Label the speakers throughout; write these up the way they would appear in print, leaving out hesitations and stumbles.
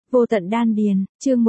Speaker 1: Vô tận đan điền, chương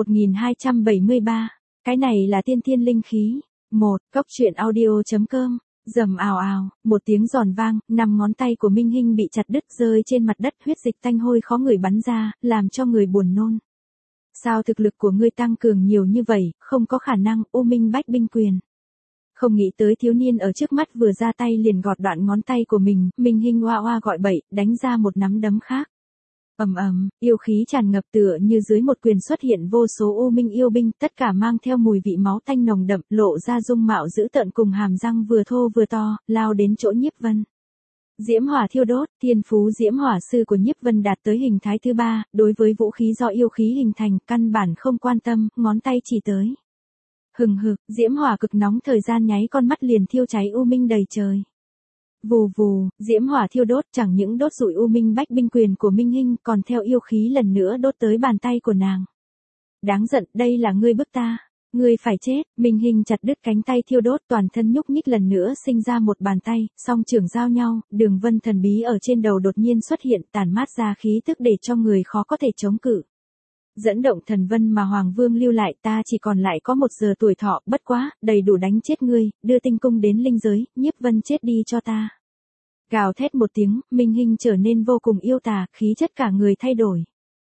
Speaker 1: 1273. Cái này là tiên thiên linh khí. Cốc truyện audio.com. Rầm ào ào, một tiếng giòn vang, 5 ngón tay của Minh Hinh bị chặt đứt rơi trên mặt đất, huyết dịch tanh hôi khó ngửi bắn ra, làm cho người buồn nôn. Sao thực lực của ngươi tăng cường nhiều như vậy, không có khả năng, U Minh Bách Binh Quyền. Không nghĩ tới thiếu niên ở trước mắt vừa ra tay liền gọt đoạn ngón tay của mình, Minh Hinh oa oa gọi bậy, đánh ra một nắm đấm khác. Ầm ầm, yêu khí tràn ngập tựa như dưới một quyền xuất hiện vô số U Minh yêu binh, tất cả mang theo mùi vị máu tanh nồng đậm, lộ ra dung mạo dữ tợn cùng hàm răng vừa thô vừa to, lao đến chỗ Nhiếp Vân. Diễm hỏa thiêu đốt, thiên phú diễm hỏa sư của Nhiếp Vân đạt tới hình thái thứ 3, đối với vũ khí do yêu khí hình thành, căn bản không quan tâm, ngón tay chỉ tới. Hừng hực, diễm hỏa cực nóng, thời gian nháy con mắt liền thiêu cháy U Minh đầy trời. Vù vù, diễm hỏa thiêu đốt, chẳng những đốt rụi U Minh Bách Binh Quyền của Minh Hinh, còn theo yêu khí lần nữa đốt tới bàn tay của nàng. Đáng giận, đây là ngươi bức ta. Ngươi phải chết. Minh Hinh chặt đứt cánh tay thiêu đốt, toàn thân nhúc nhích lần nữa sinh ra một bàn tay, song trưởng giao nhau, đường vân thần bí ở trên đầu đột nhiên xuất hiện, tản mát ra khí tức để cho người khó có thể chống cự. Dẫn động thần vân mà Hoàng Vương lưu lại, ta chỉ còn lại có 1 giờ tuổi thọ, bất quá, đầy đủ đánh chết ngươi, đưa tinh cung đến linh giới, Nhiếp Vân chết đi cho ta. Gào thét một tiếng, Minh Hinh trở nên vô cùng yêu tà, khí chất cả người thay đổi.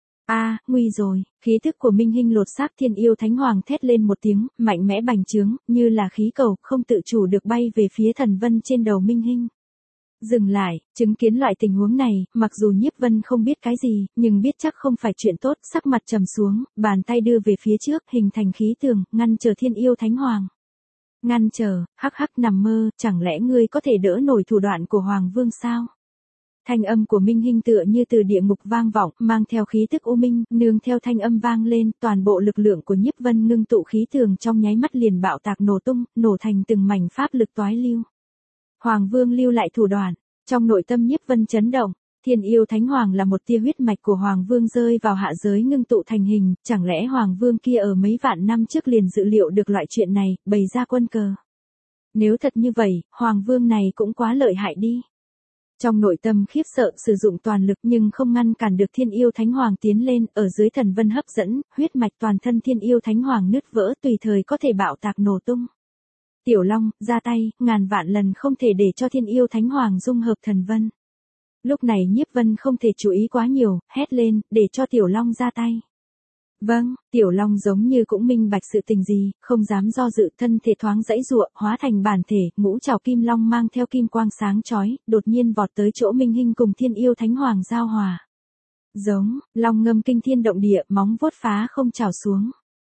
Speaker 1: Nguy rồi, khí tức của Minh Hinh lột xác, thiên yêu thánh hoàng thét lên một tiếng, mạnh mẽ bành trướng, như là khí cầu, không tự chủ được bay về phía thần vân trên đầu Minh Hinh. Dừng lại, chứng kiến loại tình huống này, mặc dù Nhiếp Vân không biết cái gì, nhưng biết chắc không phải chuyện tốt, sắc mặt trầm xuống, bàn tay đưa về phía trước, hình thành khí tường, ngăn trở thiên yêu thánh hoàng. Ngăn trở, hắc hắc nằm mơ, chẳng lẽ ngươi có thể đỡ nổi thủ đoạn của Hoàng Vương sao? Thanh âm của Minh Hinh tựa như từ địa ngục vang vọng, mang theo khí tức u minh, nương theo thanh âm vang lên, toàn bộ lực lượng của Nhiếp Vân ngưng tụ khí tường trong nháy mắt liền bạo tạc nổ tung, nổ thành từng mảnh pháp lực toái lưu. Hoàng Vương lưu lại thủ đoạn, trong nội tâm Nhiếp Vân chấn động, thiên yêu thánh hoàng là một tia huyết mạch của Hoàng Vương rơi vào hạ giới ngưng tụ thành hình, chẳng lẽ Hoàng Vương kia ở mấy vạn năm trước liền dự liệu được loại chuyện này, bày ra quân cờ. Nếu thật như vậy, Hoàng Vương này cũng quá lợi hại đi. Trong nội tâm khiếp sợ, sử dụng toàn lực nhưng không ngăn cản được thiên yêu thánh hoàng tiến lên, ở dưới thần vân hấp dẫn, huyết mạch toàn thân thiên yêu thánh hoàng nứt vỡ, tùy thời có thể bạo tạc nổ tung. Tiểu Long, ra tay, ngàn vạn lần không thể để cho thiên yêu thánh hoàng dung hợp thần vân. Lúc này Nhiếp Vân không thể chú ý quá nhiều, hét lên, để cho Tiểu Long ra tay. Vâng, Tiểu Long giống như cũng minh bạch sự tình gì, không dám do dự, thân thể thoáng dãy giụa, hóa thành bản thể, ngũ trảo kim long mang theo kim quang sáng chói, đột nhiên vọt tới chỗ Minh Hinh cùng thiên yêu thánh hoàng giao hòa. Giống, long ngâm kinh thiên động địa, móng vuốt phá không trào xuống.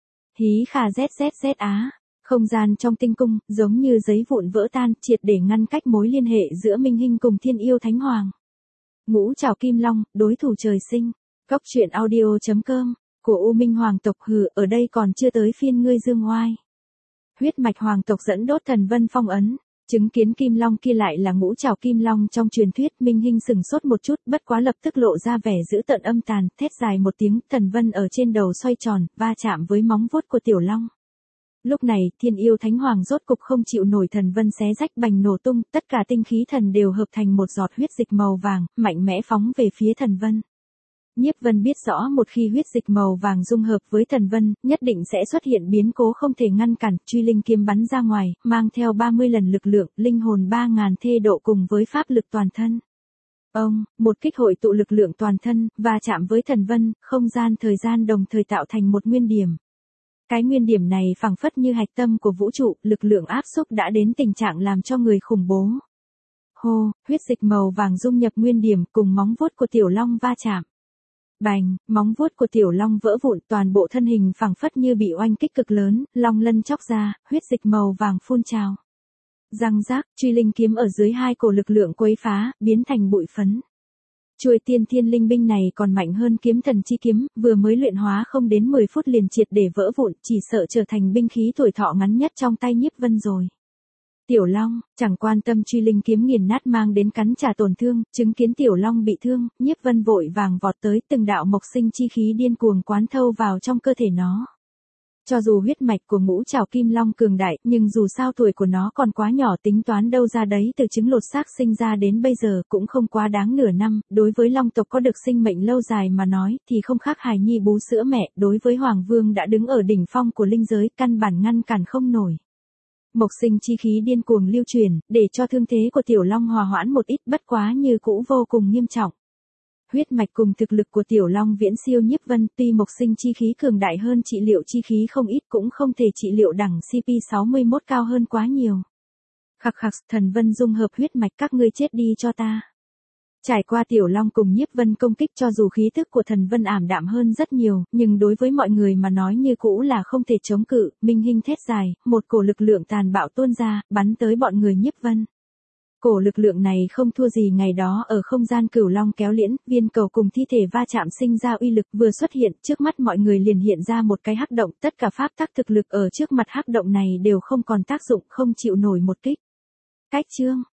Speaker 1: Hí khà zzz á. Không gian trong tinh cung, giống như giấy vụn vỡ tan, triệt để ngăn cách mối liên hệ giữa Minh Hinh cùng thiên yêu thánh hoàng. Ngũ trảo kim long, đối thủ trời sinh. Cốc truyện audio.com. Của U Minh hoàng tộc, hừ, ở đây còn chưa tới phiên ngươi dương oai. Huyết mạch hoàng tộc dẫn đốt thần vân phong ấn. Chứng kiến kim long kia lại là ngũ trảo kim long trong truyền thuyết, Minh Hinh sừng sốt một chút, bất quá lập tức lộ ra vẻ dữ tợn âm tàn, thét dài một tiếng, thần vân ở trên đầu xoay tròn, va chạm với móng vuốt của tiểu long. Lúc này, thiên yêu thánh hoàng rốt cục không chịu nổi, thần vân xé rách bành nổ tung, tất cả tinh khí thần đều hợp thành một giọt huyết dịch màu vàng, mạnh mẽ phóng về phía thần vân. Nhiếp Vân biết rõ một khi huyết dịch màu vàng dung hợp với thần vân, nhất định sẽ xuất hiện biến cố không thể ngăn cản, truy linh kiếm bắn ra ngoài, mang theo 30 lần lực lượng, linh hồn 3000 thê độ cùng với pháp lực toàn thân. Một kích hội tụ lực lượng toàn thân, và chạm với thần vân, không gian thời gian đồng thời tạo thành một nguyên điểm. Cái nguyên điểm này phảng phất như hạch tâm của vũ trụ, lực lượng áp xúc đã đến tình trạng làm cho người khủng bố. Hô, huyết dịch màu vàng dung nhập nguyên điểm cùng móng vuốt của tiểu long va chạm. Bành, móng vuốt của tiểu long vỡ vụn, toàn bộ thân hình phảng phất như bị oanh kích cực lớn, long lân chóc ra, huyết dịch màu vàng phun trào. Răng rác, truy linh kiếm ở dưới hai cổ lực lượng quấy phá, biến thành bụi phấn. Chuôi tiên thiên linh binh này còn mạnh hơn kiếm thần chi kiếm, vừa mới luyện hóa không đến 10 phút liền triệt để vỡ vụn, chỉ sợ trở thành binh khí tuổi thọ ngắn nhất trong tay Nhiếp Vân rồi. Tiểu Long, chẳng quan tâm truy linh kiếm nghiền nát mang đến cắn trả tổn thương, chứng kiến Tiểu Long bị thương, Nhiếp Vân vội vàng vọt tới, từng đạo mộc sinh chi khí điên cuồng quán thâu vào trong cơ thể nó. Cho dù huyết mạch của ngũ trảo kim long cường đại, nhưng dù sao tuổi của nó còn quá nhỏ, tính toán đâu ra đấy từ trứng lột xác sinh ra đến bây giờ cũng không quá đáng nửa năm, đối với long tộc có được sinh mệnh lâu dài mà nói thì không khác hài nhi bú sữa mẹ, đối với Hoàng Vương đã đứng ở đỉnh phong của linh giới, căn bản ngăn cản không nổi. Mộc sinh chi khí điên cuồng lưu truyền, để cho thương thế của tiểu long hòa hoãn một ít, bất quá như cũ vô cùng nghiêm trọng. Huyết mạch cùng thực lực của tiểu long viễn siêu Nhiếp Vân, tuy mộc sinh chi khí cường đại hơn trị liệu chi khí không ít cũng không thể trị liệu đẳng CP61 cao hơn quá nhiều. Khặc khặc, Thần Vân dung hợp huyết mạch, các ngươi chết đi cho ta. Trải qua tiểu long cùng Nhiếp Vân công kích, cho dù khí thức của Thần Vân ảm đạm hơn rất nhiều, nhưng đối với mọi người mà nói như cũ là không thể chống cự. Minh Hinh thét dài, một cổ lực lượng tàn bạo tuôn ra, bắn tới bọn người Nhiếp Vân. Cổ lực lượng này không thua gì ngày đó ở không gian Cửu Long kéo liễn, viên cầu cùng thi thể va chạm sinh ra uy lực, vừa xuất hiện, trước mắt mọi người liền hiện ra một cái hắc động, tất cả pháp tắc thực lực ở trước mặt hắc động này đều không còn tác dụng, không chịu nổi một kích. Cách chương